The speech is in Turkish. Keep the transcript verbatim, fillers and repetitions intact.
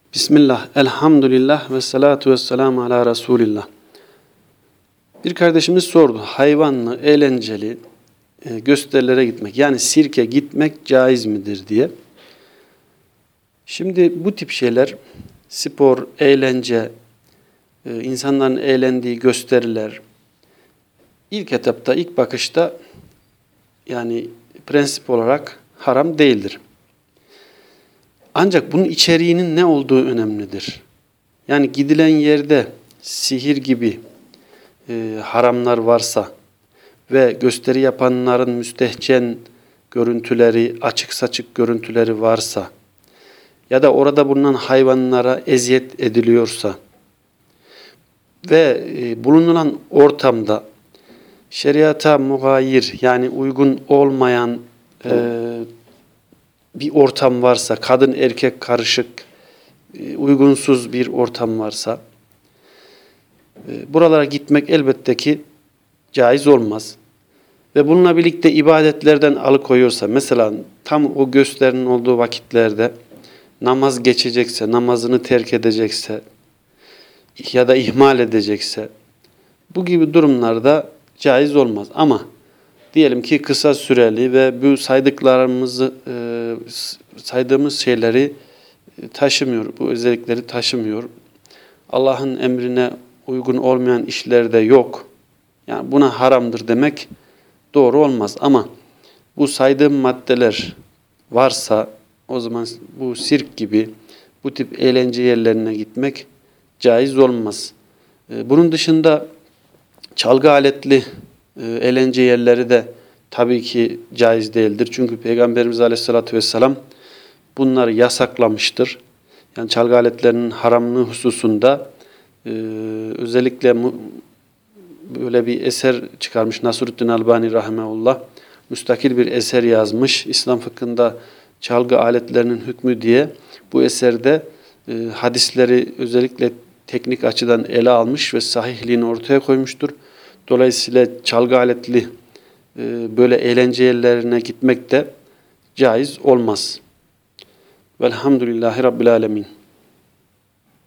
Bismillah, elhamdülillah ve salatu ve selamu ala Resulillah. Bir kardeşimiz sordu, hayvanlı, eğlenceli e, gösterilere gitmek, yani sirke gitmek caiz midir diye. Şimdi bu tip şeyler, spor, eğlence, e, insanların eğlendiği gösteriler, ilk etapta, ilk bakışta yani prensip olarak haram değildir. Ancak bunun içeriğinin ne olduğu önemlidir. Yani gidilen yerde sihir gibi e, haramlar varsa ve gösteri yapanların müstehcen görüntüleri, açık saçık görüntüleri varsa ya da orada bulunan hayvanlara eziyet ediliyorsa ve e, bulunulan ortamda şeriata mugayir, yani uygun olmayan e, bir ortam varsa, kadın erkek karışık, uygunsuz bir ortam varsa buralara gitmek elbette ki caiz olmaz. Ve bununla birlikte ibadetlerden alıkoyuyorsa, mesela tam o gösterinin olduğu vakitlerde namaz geçecekse, namazını terk edecekse ya da ihmal edecekse, bu gibi durumlarda caiz olmaz. Ama diyelim ki kısa süreli ve bu saydıklarımızı saydığımız şeyleri taşımıyor, bu özellikleri taşımıyor. Allah'ın emrine uygun olmayan işlerde yok. Yani buna haramdır demek doğru olmaz. Ama bu saydığım maddeler varsa o zaman bu sirk gibi bu tip eğlence yerlerine gitmek caiz olmaz. Bunun dışında çalgı aletli eğlence yerleri de tabii ki caiz değildir. Çünkü Peygamberimiz Aleyhisselatü Vesselam bunları yasaklamıştır. Yani çalgı aletlerinin haramlığı hususunda e, özellikle mu, böyle bir eser çıkarmış Nasruddin Albani Rahimeullah. Müstakil bir eser yazmış. İslam fıkhında çalgı aletlerinin hükmü diye bu eserde e, hadisleri özellikle teknik açıdan ele almış ve sahihliğini ortaya koymuştur. Dolayısıyla çalgı aletli e, böyle eğlence yerlerine gitmek de caiz olmaz. Velhamdülillahi Rabbil Alemin.